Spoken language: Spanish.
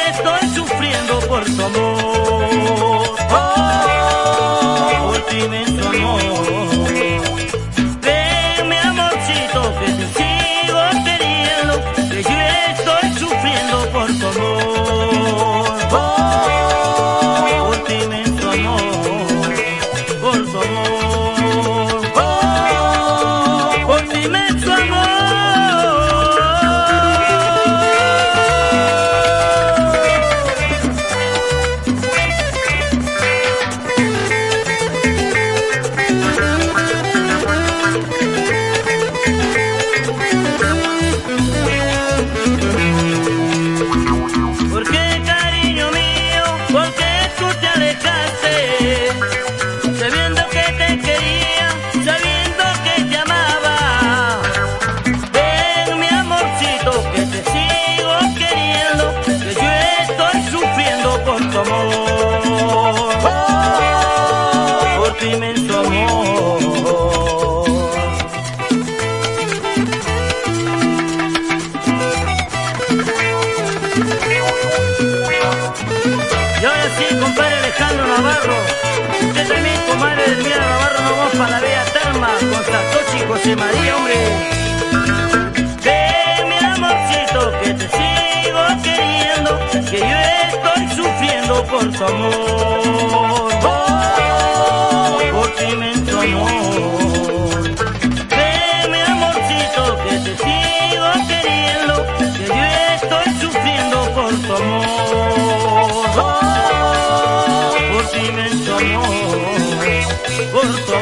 estoy sufriendo por tu amor, por tu inmenso amor. Ven, mi amorcito, que te sigo queriendo, que yo estoy sufriendo por tu amor, por tu inmenso amor, por tu amor, por tu inmenso amor. Por tu inmenso amor. Y ahora sí, compadre Alejandro Navarro, usted también, comadre Delmira Navarro, nos vamos para la Bella Terma con Satoshi y José María, hombre. Ven, mi amorcito, que te sigo queriendo, que yo estoy sufriendo por tu amor, por tu inmenso amor. Ven, mi amorcito, que te sigo queriendo, que yo estoy sufriendo por tu amor, por tu inmenso amor, por tu